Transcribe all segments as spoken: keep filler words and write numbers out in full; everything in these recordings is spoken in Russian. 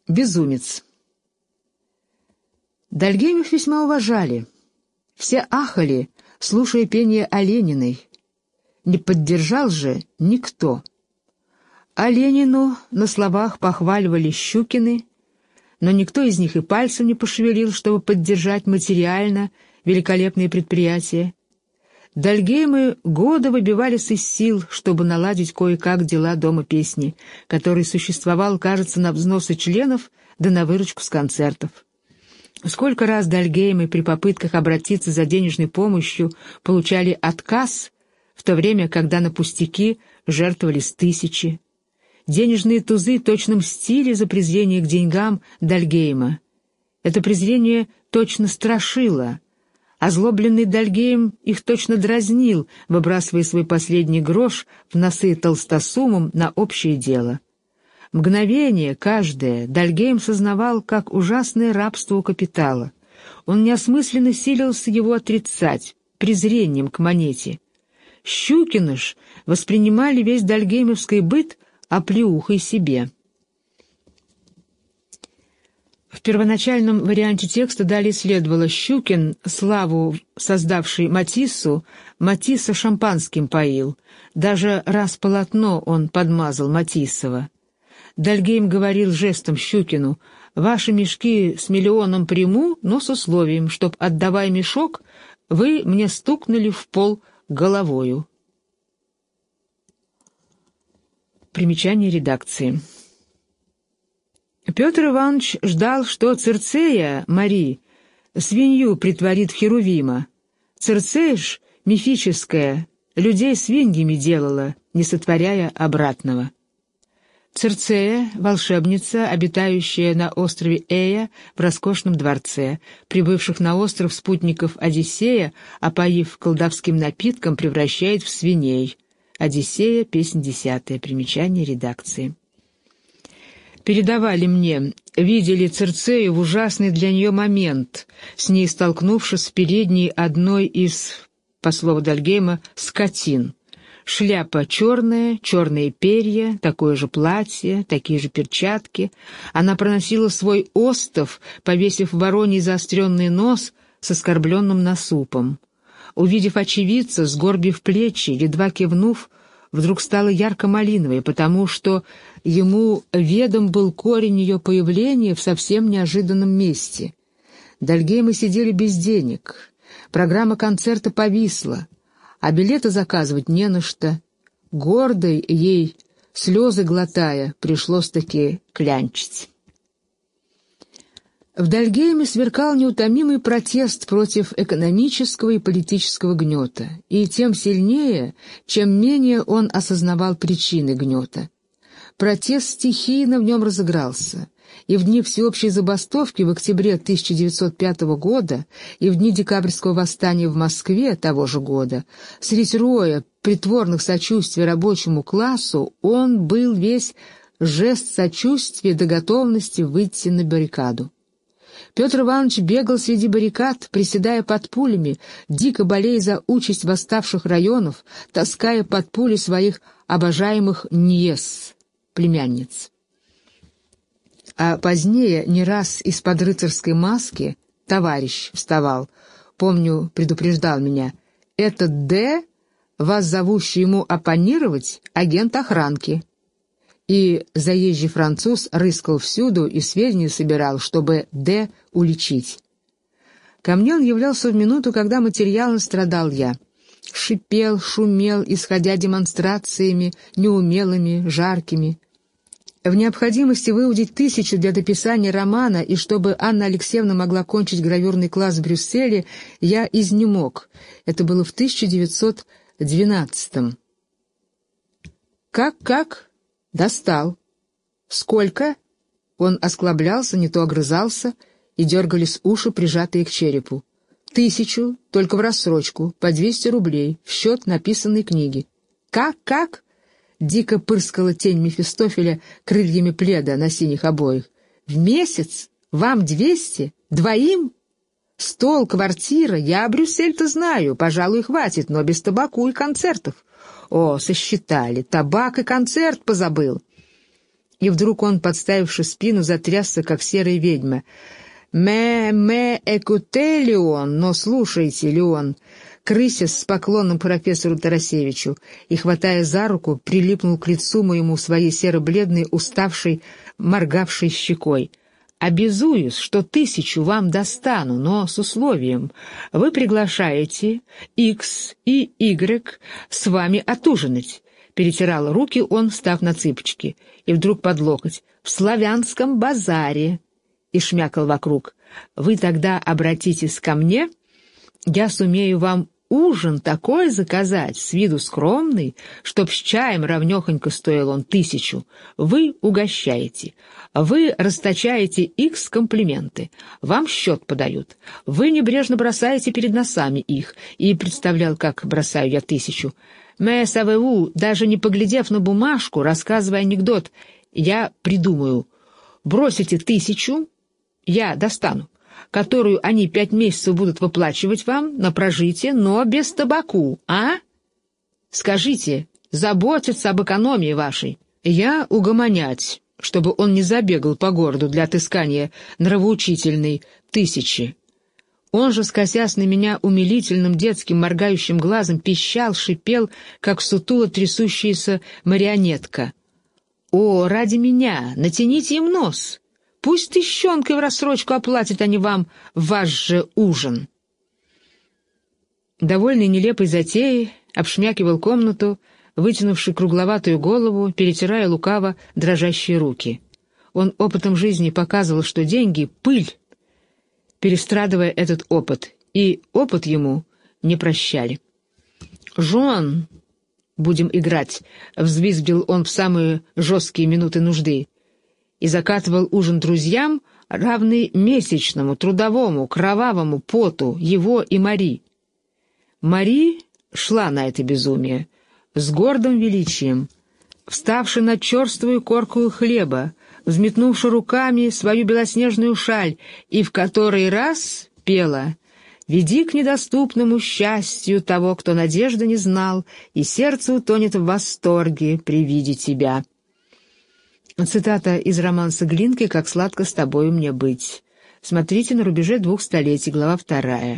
Безумец. Дальгеймов весьма уважали. Все ахали, слушая пение Олениной. Не поддержал же никто. А Ленину на словах похваливали Щукины, но никто из них и пальцем не пошевелил, чтобы поддержать материально великолепные предприятия. Дальгеймы годы выбивались из сил, чтобы наладить кое-как дела Дома песни, который существовал, кажется, на взносы членов да на выручку с концертов. Сколько раз Дальгеймы при попытках обратиться за денежной помощью получали отказ, в то время, когда на пустяки жертвовались тысячи. Денежные тузы точно мстили за презрение к деньгам Дальгейма. Это презрение точно страшило. Озлобленный Дальгейм их точно дразнил, выбрасывая свой последний грош в носы толстосумам на общее дело. Мгновение каждое Дальгейм сознавал как ужасное рабство у капитала. Он неосмысленно силился его отрицать, презрением к монете. Щукины ж воспринимали весь дальгеймовский быт оплеухой себе. В первоначальном варианте текста далее следовало: Щукин, славу создавший Матиссу, Матисса шампанским поил. Даже раз полотно он подмазал Матиссово. Дальгейм говорил жестом Щукину: «Ваши мешки с миллионом приму, но с условием, чтоб, отдавая мешок, вы мне стукнули в пол головою». Примечание редакции. Петр Иванович ждал, что Цирцея, Мари, свинью притворит в Херувима. Цирцея ж, мифическая, людей свиньями делала, не сотворяя обратного. Цирцея — волшебница, обитающая на острове Эя в роскошном дворце. Прибывших на остров спутников Одиссея, опоив колдовским напитком, превращает в свиней. Одиссея, песнь десятая. Примечание редакции. Передавали мне, видели Цирцею в ужасный для нее момент, с ней столкнувшись в передней одной из, по слову Дальгейма, скотин. Шляпа черная, черные перья, такое же платье, такие же перчатки. Она проносила свой остов, повесив вороний заостренный нос с оскорбленным насупом. Увидев очевидца, сгорбив плечи, едва кивнув, вдруг стала ярко-малиновой, потому что ему ведом был корень ее появления в совсем неожиданном месте. Дальгеймы сидели без денег, программа концерта повисла, а билеты заказывать не на что. Гордой ей, слезы глотая, пришлось-таки клянчить. В Дальгейме сверкал неутомимый протест против экономического и политического гнета, и тем сильнее, чем менее он осознавал причины гнета. Протест стихийно в нем разыгрался, и в дни всеобщей забастовки в октябре тысяча девятьсот пятого года и в дни декабрьского восстания в Москве того же года, средь роя притворных сочувствий рабочему классу, он был весь жест сочувствия до готовности выйти на баррикаду. Петр Иванович бегал среди баррикад, приседая под пулями, дико болея за участь восставших районов, таская под пули своих обожаемых ньес, племянниц. А позднее не раз из-под рыцарской маски товарищ вставал, помню, предупреждал меня: «Этот Д, вас зовущий ему оппонировать, агент охранки». И заезжий француз рыскал всюду и сведения собирал, чтобы Д уличить. Ко мне он являлся в минуту, когда материалом страдал я. Шипел, шумел, исходя демонстрациями, неумелыми, жаркими. В необходимости выудить тысячу для дописания романа, и чтобы Анна Алексеевна могла кончить гравюрный класс в Брюсселе, я изнемог. Это было в тысяча девятьсот двенадцатом. «Как-как?» «Достал». «Сколько?» Он осклаблялся, не то огрызался, и дергались уши, прижатые к черепу. «Тысячу, только в рассрочку, по двести рублей, в счет написанной книги». «Как-как?» Дико пырскала тень Мефистофеля крыльями пледа на синих обоях. «В месяц? Вам двести? Двоим? Стол, квартира, я Брюссель-то знаю, пожалуй, хватит, но без табаку и концертов». «О, сосчитали, табак и концерт позабыл». И вдруг он, подставивши спину, затрясся, как серая ведьма. «Мэ-мэ экуте, Леон, но слушайте, Леон!» Крысясь с поклоном профессору Тарасевичу и, хватая за руку, прилипнул к лицу моему своей серо-бледной, уставшей, моргавшей щекой. «Обязуюсь, что тысячу вам достану, но с условием. Вы приглашаете X и Y с вами отужинать». Перетирал руки он, став на цыпочки, и вдруг под локоть. «В славянском базаре». И шмякал вокруг. «Вы тогда обратитесь ко мне, я сумею вам ужин такой заказать, с виду скромный, чтоб с чаем равнёхонько стоил он тысячу. Вы угощаете, вы расточаете икс комплименты, вам счет подают, вы небрежно бросаете перед носами их». И представлял, как бросаю я тысячу. «Мэ савеву», даже не поглядев на бумажку, рассказывая анекдот, я придумаю. Бросите тысячу, я достану, которую они пять месяцев будут выплачивать вам на прожитие, но без табаку, а? Скажите, заботиться об экономии вашей. Я угомонять, чтобы он не забегал по городу для отыскания нравоучительной тысячи. Он же, скосясь на меня умилительным детским моргающим глазом, пищал, шипел, как сутуло трясущаяся марионетка. «О, ради меня, натяните им нос! Пусть тыщенкой в рассрочку оплатят они вам ваш же ужин». Довольный нелепой затеей, обшмякивал комнату, вытянувши кругловатую голову, перетирая лукаво дрожащие руки. Он опытом жизни показывал, что деньги — пыль, перестрадывая этот опыт, и опыт ему не прощали. «Жон, будем играть», — взвизгнул он в самые жесткие минуты нужды, и закатывал ужин друзьям, равный месячному, трудовому, кровавому поту его и Мари. Мари шла на это безумие с гордым величием, вставши над черствую коркою хлеба, взметнувши руками свою белоснежную шаль, и в который раз пела: «Веди к недоступному счастью того, кто надежды не знал, и сердце утонет в восторге при виде тебя». Цитата из романса Глинки «Как сладко с тобою мне быть». Смотрите на рубеже двух столетий, глава вторая.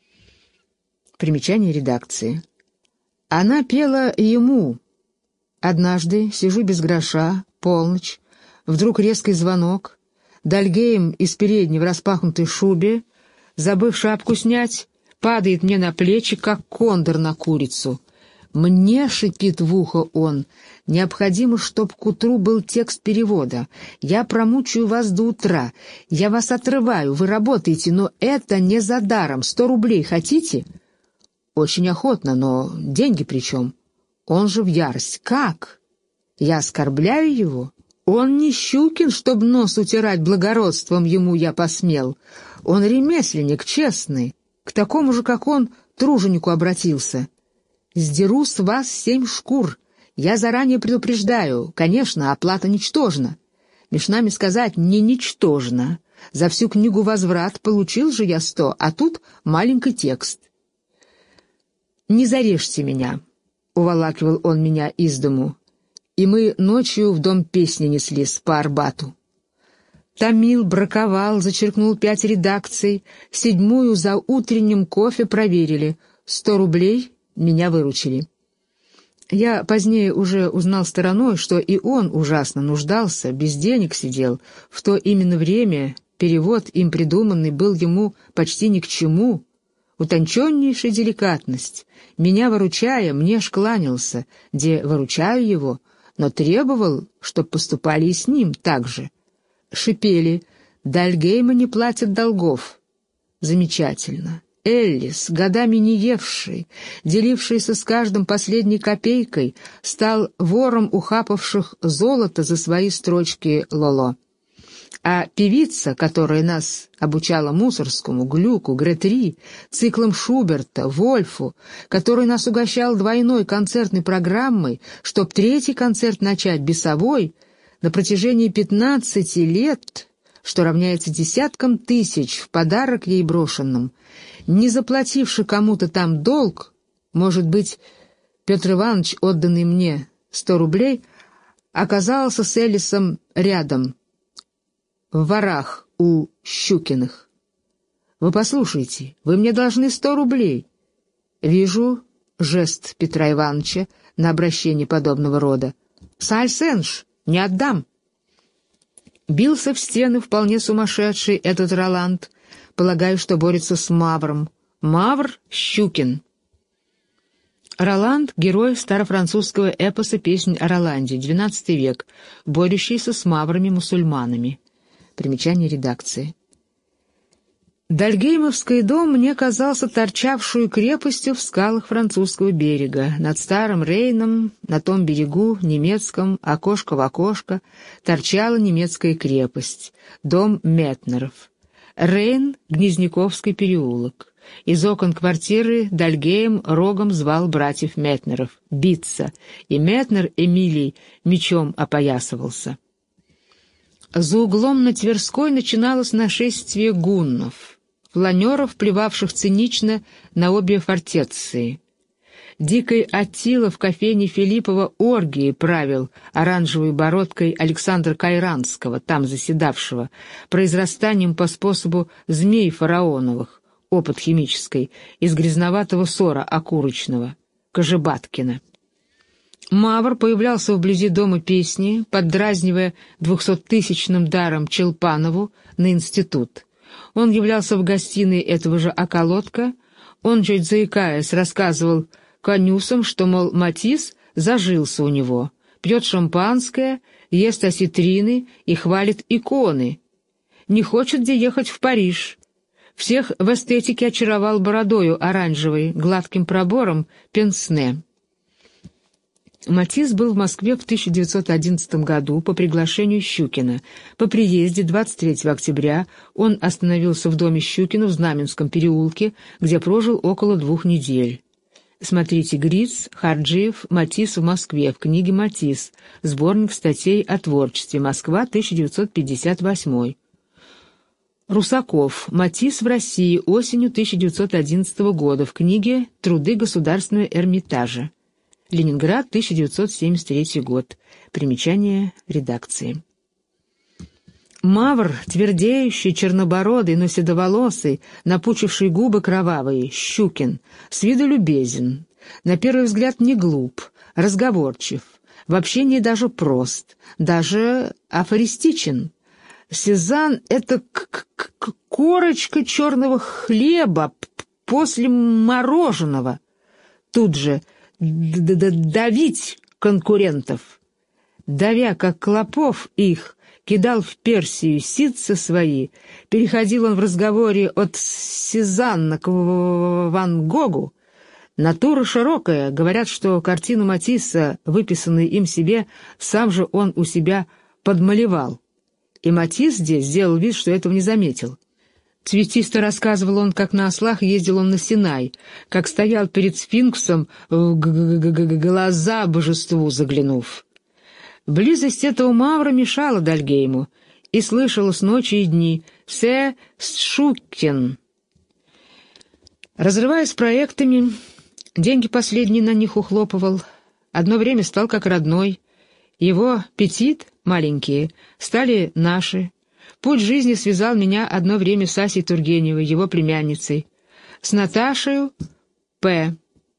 Примечание редакции. Она пела ему. Однажды сижу без гроша, полночь, вдруг резкий звонок, Дальгейм из передней в распахнутой шубе, забыв шапку снять, падает мне на плечи, как кондор на курицу. «Мне, — шипит в ухо он, — необходимо, чтоб к утру был текст перевода. Я промучаю вас до утра, я вас отрываю, вы работаете, но это не за даром. Сто рублей хотите?» «Очень охотно, но деньги при чем?» Он же в ярость. «Как? Я оскорбляю его? Он не Щукин, чтоб нос утирать благородством ему я посмел. Он ремесленник, честный, к такому же, как он, труженику обратился. Сдеру с вас семь шкур. Я заранее предупреждаю, конечно, оплата ничтожна. Меж нами сказать, не ничтожна. За всю книгу возврат получил же я сто, а тут маленький текст». «Не зарежьте меня», — уволакивал он меня из дому, и мы ночью в дом песни неслись по Арбату. Томил, браковал, зачеркнул пять редакций, седьмую за утренним кофе проверили, сто рублей меня выручили. Я позднее уже узнал стороной, что и он ужасно нуждался, без денег сидел, в то именно время перевод им придуманный был ему почти ни к чему. Утонченнейшая деликатность. Меня выручая, мне ж кланялся, где выручаю его, но требовал, чтоб поступали и с ним так же. Шипели: «Дальгейма не платят долгов». Замечательно. Эллис, годами не евший, делившийся с каждым последней копейкой, стал вором ухапавших золото за свои строчки Лоло. А певица, которая нас обучала Мусорскому, Глюку, Гретри, циклам Шуберта, Вольфу, который нас угощал двойной концертной программой, чтоб третий концерт начать бесовой, на протяжении пятнадцати лет, что равняется десяткам тысяч в подарок ей брошенным, не заплативши кому-то там долг, может быть, Петр Иванович, отданный мне сто рублей, оказался с Элисом рядом, в ворах у Щукиных. Вы послушайте, вы мне должны сто рублей. Вижу жест Петра Ивановича на обращение подобного рода. Сальсенш, не отдам. Бился в стены вполне сумасшедший этот Роланд, полагаю, что борется с Мавром. Мавр Щукин. Роланд — герой старофранцузского эпоса «Песнь о Роланде», двенадцатый век, борющийся с маврами-мусульманами. Примечание редакции. Дальгеймовский дом мне казался торчавшую крепостью в скалах французского берега. Над старым Рейном, на том берегу, немецком, окошко в окошко, торчала немецкая крепость, дом Метнеров. Рейн — Гнезняковский переулок. Из окон квартиры Дальгейм рогом звал братьев Метнеров биться, и Метнер Эмилий мечом опоясывался. За углом на Тверской начиналось нашествие гуннов, фланеров, плевавших цинично на обе фортеции. Дикой Аттила в кофейне Филиппова оргии правил оранжевой бородкой Александра Кайранского, там заседавшего, произрастанием по способу змей фараоновых, опыт химический, из грязноватого сора окурочного, Кожебаткина. Мавр появлялся вблизи дома песни, поддразнивая двухсоттысячным даром Челпанову на институт. Он являлся в гостиной этого же околотка, он, чуть заикаясь, рассказывал конюсам, что, мол, Матисс зажился у него, пьет шампанское, ест осетрины и хвалит иконы, не хочет где ехать в Париж. Всех в эстетике очаровал бородою оранжевой, гладким пробором пенсне. Матисс был в Москве в тысяча девятьсот одиннадцатом году по приглашению Щукина. По приезде двадцать третьего октября он остановился в доме Щукина в Знаменском переулке, где прожил около двух недель. Смотрите Гриц, Харджиев, Матисс в Москве в книге «Матисс», сборник статей о творчестве, Москва, тысяча девятьсот пятьдесят восьмой. Русаков. Матисс в России осенью тысяча девятьсот одиннадцатого года в книге «Труды Государственного Эрмитажа». Ленинград, тысяча девятьсот семьдесят третий год. Примечание редакции. Мавр, твердеющий, чернобородый, но седоволосый, напучивший губы кровавые, Щукин, с виду любезен, на первый взгляд не глуп, разговорчив, в общении даже прост, даже афористичен. Сезанн — это к -к -к корочка черного хлеба после мороженого. Тут же д -д давить конкурентов. Давя, как клопов, их, кидал в Персию ситцы свои, переходил он в разговоре от Сезанна к Ван Гогу. Натура широкая, говорят, что картину Матисса, выписанную им себе, сам же он у себя подмалевал. И Матисс здесь сделал вид, что этого не заметил. Цветисто рассказывал он, как на ослах ездил он на Синай, как стоял перед сфинксом, в глаза божеству заглянув. Близость этого Мавра мешала Дальгейму, и слышалось ночи и дни «Се Щукин». Разрываясь проектами, деньги последние на них ухлопывал, одно время стал как родной. Его петит, маленькие, стали наши. Путь жизни связал меня одно время с Асей Тургеневой, его племянницей, с Наташей П.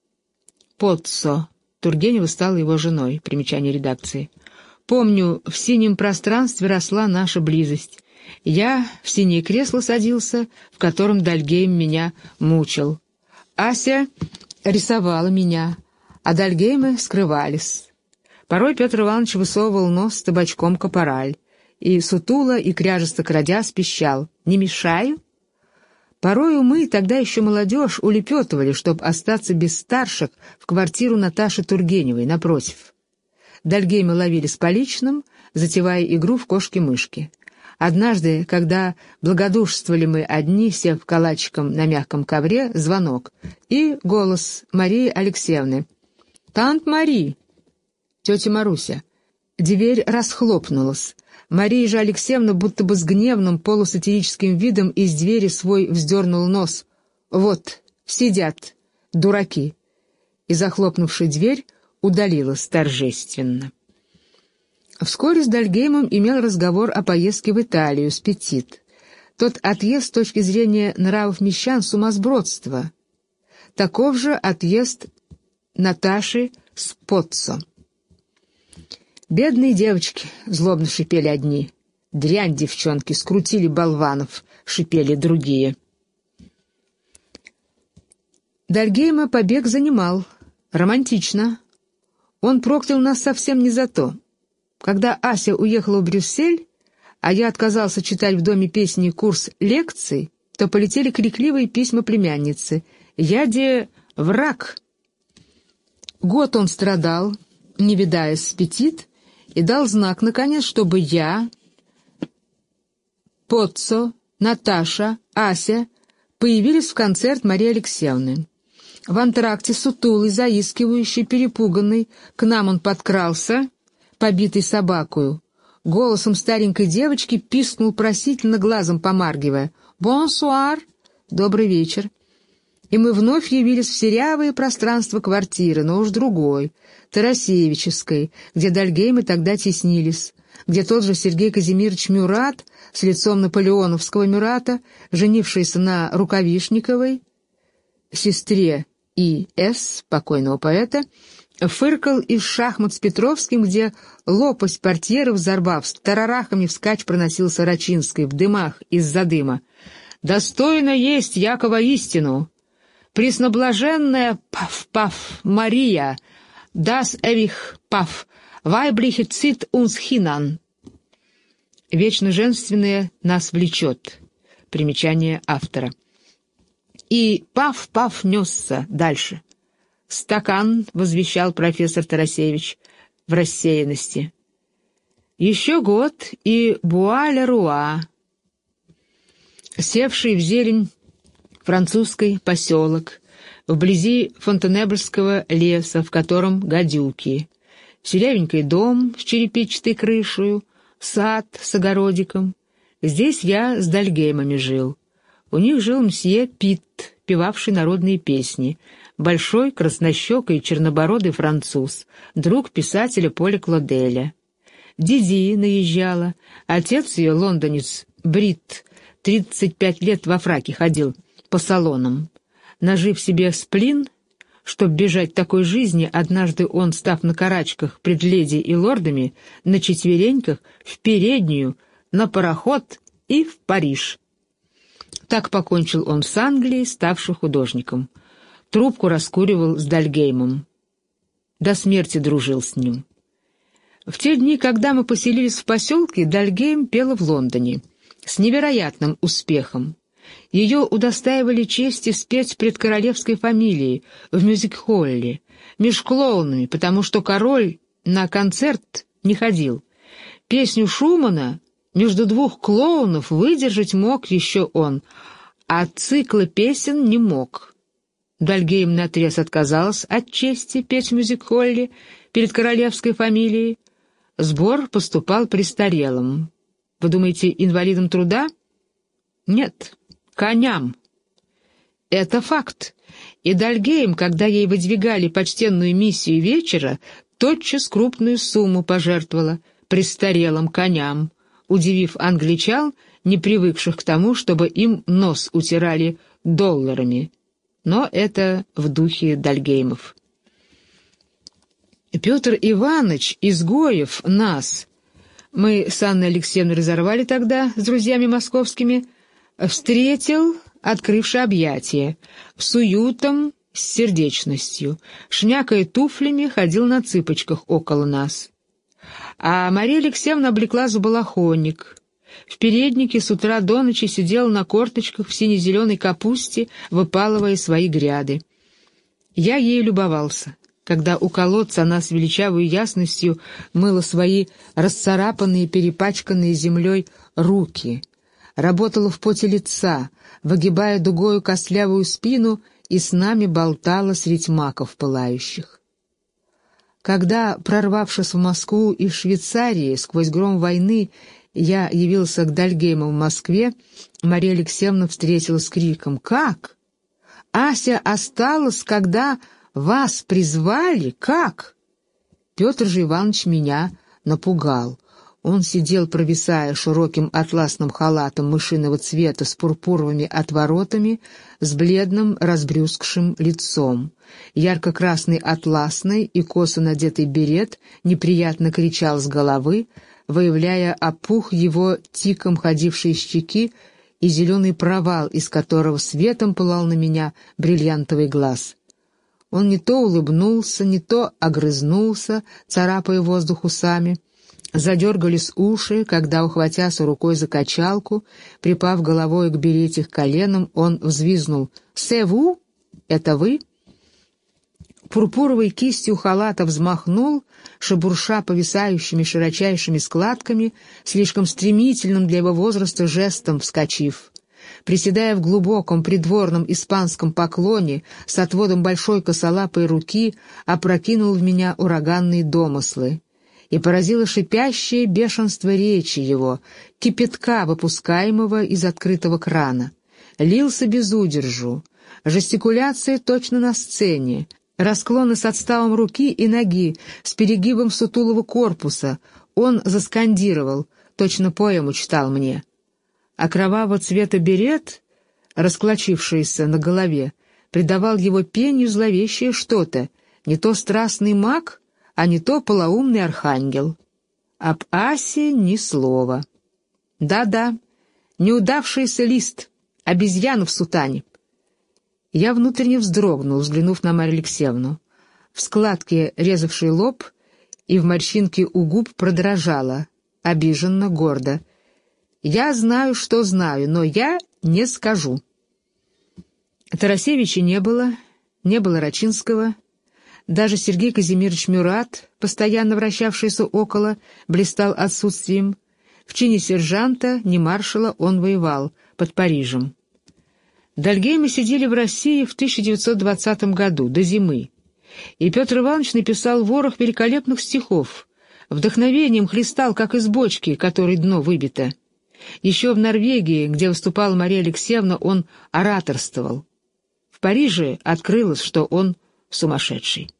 Поццо. Тургенева стала его женой. Примечание редакции. Помню, в синем пространстве росла наша близость. Я в синее кресло садился, в котором Дальгейм меня мучил. Ася рисовала меня, а Дальгеймы скрывались. Порой Петр Иванович высовывал нос с табачком капораль, и сутуло и кряжесто крадясь пищал: «Не мешаю?» Порою мы, тогда еще молодежь, улепетывали, чтобы остаться без старших, в квартиру Наташи Тургеневой, напротив. Дальгеймы ловили с поличным, затевая игру в кошки-мышки. Однажды, когда благодушствовали мы одни, сев калачиком на мягком ковре, звонок, и голос Марии Алексеевны. «Тант Мари!» «Тетя Маруся». Дверь расхлопнулась. Мария же Алексеевна будто бы с гневным полусатирическим видом из двери свой вздернул нос. «Вот, сидят, дураки!» И, захлопнувши дверь, удалилась торжественно. Вскоре с Дальгеймом имел разговор о поездке в Италию с Петит. Тот отъезд с точки зрения нравов мещан — сумасбродство. Таков же отъезд Наташи с Поццо. «Бедные девочки!» — злобно шипели одни. «Дрянь, девчонки, скрутили болванов!» — шипели другие. Дальгейма побег занимал. Романтично. Он проклял нас совсем не за то. Когда Ася уехала в Брюссель, а я отказался читать в доме песни курс лекций, то полетели крикливые письма племянницы. «Я де враг!» Год он страдал, не видаясь с Петит, и дал знак, наконец, чтобы я, Поццо, Наташа, Ася появились в концерт Марии Алексеевны. В антракте сутулый, заискивающий, перепуганный, к нам он подкрался, побитый собакою. Голосом старенькой девочки пискнул просительно, глазом помаргивая. «Бонсуар!» «Добрый вечер!» И мы вновь явились в серявые пространства квартиры, но уж другой, Тарасевичевской, где Дальгеймы тогда теснились, где тот же Сергей Казимирович Мюрат с лицом наполеоновского Мюрата, женившийся на Рукавишниковой, сестре И С покойного поэта, фыркал из шахмат с Петровским, где лопасть портьеры, взорвав, с тарарахами вскачь проносился Рачинской в дымах из-за дыма. «Достойно есть Якова истину! Пресноблаженная Паф-Паф Мария, das ewig Паф, weibliche zieht uns hinan». Вечно женственное нас влечет. Примечание автора. И Паф-Паф несся дальше. «Стакан», — возвещал профессор Тарасевич в рассеянности. Еще год, и Буа-ле-Руа, севший в зелень французский поселок, вблизи Фонтенебльского леса, в котором гадюки, серявенький дом с черепичатой крышей, сад с огородиком. Здесь я с Дальгеймами жил. У них жил мсье Пит, певавший народные песни, большой краснощекий чернобородый француз, друг писателя Поля Клоделя. Диди наезжала, отец ее, лондонец Брит, тридцать пять лет во фраке ходил по салонам. Нажив себе сплин, чтоб бежать такой жизни, однажды он, став на карачках пред леди и лордами, на четвереньках, в переднюю, на пароход и в Париж. Так покончил он с Англией, ставший художником. Трубку раскуривал с Дальгеймом. До смерти дружил с ним. В те дни, когда мы поселились в поселке, Дальгейм пела в Лондоне с невероятным успехом. Ее удостаивали чести спеть пред королевской фамилией в мюзик-холле, меж клоунами, потому что король на концерт не ходил. Песню Шумана между двух клоунов выдержать мог еще он, а цикла песен не мог. Дальгейм наотрез отказался от чести петь в мюзик-холле перед королевской фамилией. Сбор поступал престарелым. Вы думаете, инвалидам труда? Нет, коням. Это факт. И Дальгейм, когда ей выдвигали почтенную миссию вечера, тотчас крупную сумму пожертвовала престарелым коням, удивив англичан, не привыкших к тому, чтобы им нос утирали долларами. Но это в духе Дальгеймов. Петр Иванович Изгоев нас, мы с Анной Алексеевной разорвали тогда с друзьями московскими, встретил, открывши объятия, с уютом, с сердечностью, шмякая туфлями, ходил на цыпочках около нас. А Мария Алексеевна облекла забалахонник. В переднике с утра до ночи сидела на корточках в сине-зеленой капусте, выпалывая свои гряды. Я ею любовался, когда у колодца она с величавой ясностью мыла свои расцарапанные, перепачканные землей руки, работала в поте лица, выгибая дугою костлявую спину, и с нами болтала средь маков пылающих. Когда, прорвавшись в Москву из Швейцарии сквозь гром войны, я явился к Дальгейму в Москве, Мария Алексеевна встретила с криком: «Как? Ася осталась, когда вас призвали? Как?» Петр же Иванович меня напугал. Он сидел, провисая широким атласным халатом мышиного цвета с пурпуровыми отворотами, с бледным разбрюзгшим лицом. Ярко-красный атласный и косо надетый берет неприятно кричал с головы, выявляя опух его тиком ходившие щеки и зеленый провал, из которого светом пылал на меня бриллиантовый глаз. Он не то улыбнулся, не то огрызнулся, царапая воздух усами. Задергались уши, когда, ухватясь рукой за качалку, припав головой к берете к коленам, он взвизнул: «Се ву? Это вы?» Пурпуровой кистью халата взмахнул, шебурша повисающими широчайшими складками, слишком стремительным для его возраста жестом вскочив. Приседая в глубоком придворном испанском поклоне с отводом большой косолапой руки, опрокинул в меня ураганные домыслы. И поразило шипящее бешенство речи его, кипятка, выпускаемого из открытого крана. Лился без удержу, жестикуляция точно на сцене, расклоны с отставом руки и ноги, с перегибом сутулого корпуса. Он заскандировал, точно поэму читал мне. А кровавого цвета берет, расклочившийся на голове, придавал его пению зловещее что-то, не то страстный маг, а не то полоумный архангел. Об Асе ни слова. Да-да, неудавшийся лист, обезьяна в сутане. Я внутренне вздрогнул, взглянув на Марью Алексеевну. В складке, резавшей лоб, и в морщинке у губ продрожала, обиженно, гордо. «Я знаю, что знаю, но я не скажу». Тарасевича не было, не было Рачинского. Даже Сергей Казимирович Мюрат, постоянно вращавшийся около, блистал отсутствием. В чине сержанта, не маршала, он воевал под Парижем. Дальгеймы сидели в России в тысяча девятьсот двадцатом году, до зимы. И Петр Иванович написал ворох великолепных стихов. Вдохновением хлестал, как из бочки, которой дно выбито. Еще в Норвегии, где выступала Мария Алексеевна, он ораторствовал. В Париже открылось, что он сумасшедший.